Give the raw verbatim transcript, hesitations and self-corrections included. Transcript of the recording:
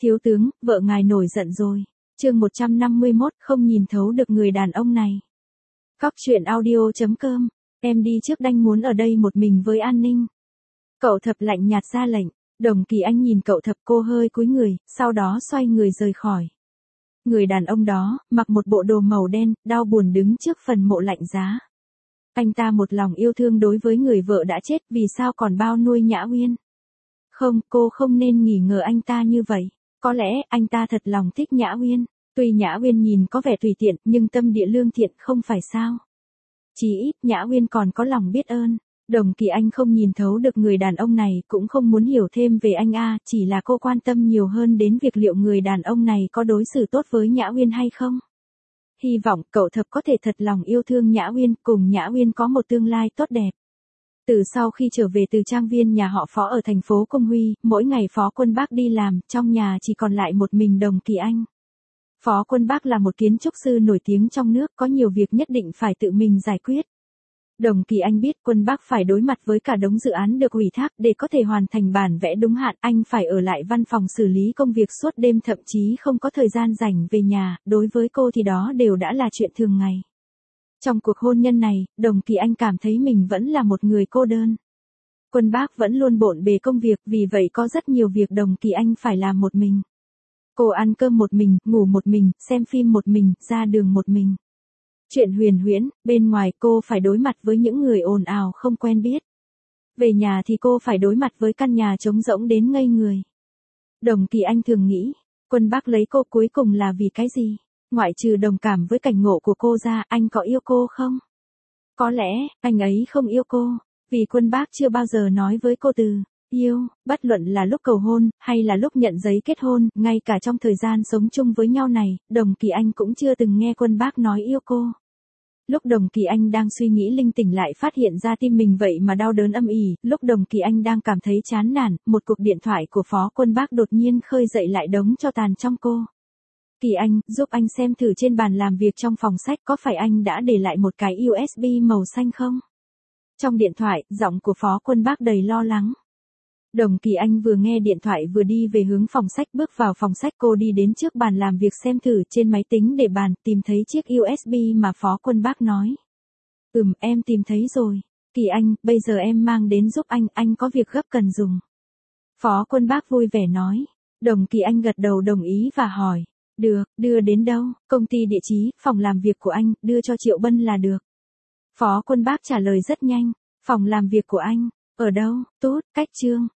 Thiếu tướng, vợ ngài nổi giận rồi. Chương một trăm năm mươi mốt, không nhìn thấu được người đàn ông này. Cóc truyện audio chấm com, em đi trước đanh muốn ở đây một mình với an ninh. Cậu Thập lạnh nhạt ra lệnh. Đồng Kỳ Anh nhìn cậu Thập, cô hơi cúi người, sau đó xoay người rời khỏi. Người đàn ông đó, mặc một bộ đồ màu đen, đau buồn đứng trước phần mộ lạnh giá. Anh ta một lòng yêu thương đối với người vợ đã chết, vì sao còn bao nuôi Nhã Uyên. Không, cô không nên nghi ngờ anh ta như vậy. Có lẽ, anh ta thật lòng thích Nhã Uyên. Tuy Nhã Uyên nhìn có vẻ tùy tiện, nhưng tâm địa lương thiện không phải sao. Chỉ ít, Nhã Uyên còn có lòng biết ơn. Đồng Kỳ Anh không nhìn thấu được người đàn ông này, cũng không muốn hiểu thêm về anh a, chỉ là cô quan tâm nhiều hơn đến việc liệu người đàn ông này có đối xử tốt với Nhã Uyên hay không. Hy vọng cậu Thập có thể thật lòng yêu thương Nhã Uyên, cùng Nhã Uyên có một tương lai tốt đẹp. Từ sau khi trở về từ trang viên nhà họ Phó ở thành phố Công Huy, mỗi ngày Phó Quân Bác đi làm, trong nhà chỉ còn lại một mình Đồng Kỳ Anh. Phó Quân Bác là một kiến trúc sư nổi tiếng trong nước, có nhiều việc nhất định phải tự mình giải quyết. Đồng Kỳ Anh biết Quân Bác phải đối mặt với cả đống dự án được ủy thác, để có thể hoàn thành bản vẽ đúng hạn, anh phải ở lại văn phòng xử lý công việc suốt đêm, thậm chí không có thời gian rảnh về nhà, đối với cô thì đó đều đã là chuyện thường ngày. Trong cuộc hôn nhân này, Đồng Kỳ Anh cảm thấy mình vẫn là một người cô đơn. Quân Bác vẫn luôn bộn bề công việc, vì vậy có rất nhiều việc Đồng Kỳ Anh phải làm một mình. Cô ăn cơm một mình, ngủ một mình, xem phim một mình, ra đường một mình. Chuyện huyền huyễn, bên ngoài cô phải đối mặt với những người ồn ào không quen biết. Về nhà thì cô phải đối mặt với căn nhà trống rỗng đến ngây người. Đồng Kỳ Anh thường nghĩ, Quân Bác lấy cô cuối cùng là vì cái gì? Ngoại trừ đồng cảm với cảnh ngộ của cô ra, anh có yêu cô không? Có lẽ, anh ấy không yêu cô, vì Quân Bác chưa bao giờ nói với cô từ yêu, bất luận là lúc cầu hôn, hay là lúc nhận giấy kết hôn, ngay cả trong thời gian sống chung với nhau này, Đồng Kỳ Anh cũng chưa từng nghe Quân Bác nói yêu cô. Lúc Đồng Kỳ Anh đang suy nghĩ linh tỉnh lại phát hiện ra tim mình vậy mà đau đớn âm ỉ, lúc Đồng Kỳ Anh đang cảm thấy chán nản, một cuộc điện thoại của Phó Quân Bác đột nhiên khơi dậy lại đống tro tàn trong cô. Kỳ Anh, giúp anh xem thử trên bàn làm việc trong phòng sách có phải anh đã để lại một cái u ét bê màu xanh không? Trong điện thoại, giọng của Phó Quân Bác đầy lo lắng. Đồng Kỳ Anh vừa nghe điện thoại vừa đi về hướng phòng sách, bước vào phòng sách cô đi đến trước bàn làm việc xem thử trên máy tính để bàn, tìm thấy chiếc u ét bê mà Phó Quân Bác nói. Ừm, em tìm thấy rồi. Kỳ Anh, bây giờ em mang đến giúp anh, anh có việc gấp cần dùng. Phó Quân Bác vui vẻ nói. Đồng Kỳ Anh gật đầu đồng ý và hỏi. Được, đưa đến đâu? Công ty địa chí, phòng làm việc của anh, đưa cho Triệu Bân là được. Phó Quân Bác trả lời rất nhanh. Phòng làm việc của anh, ở đâu? Tốt, cách Trương.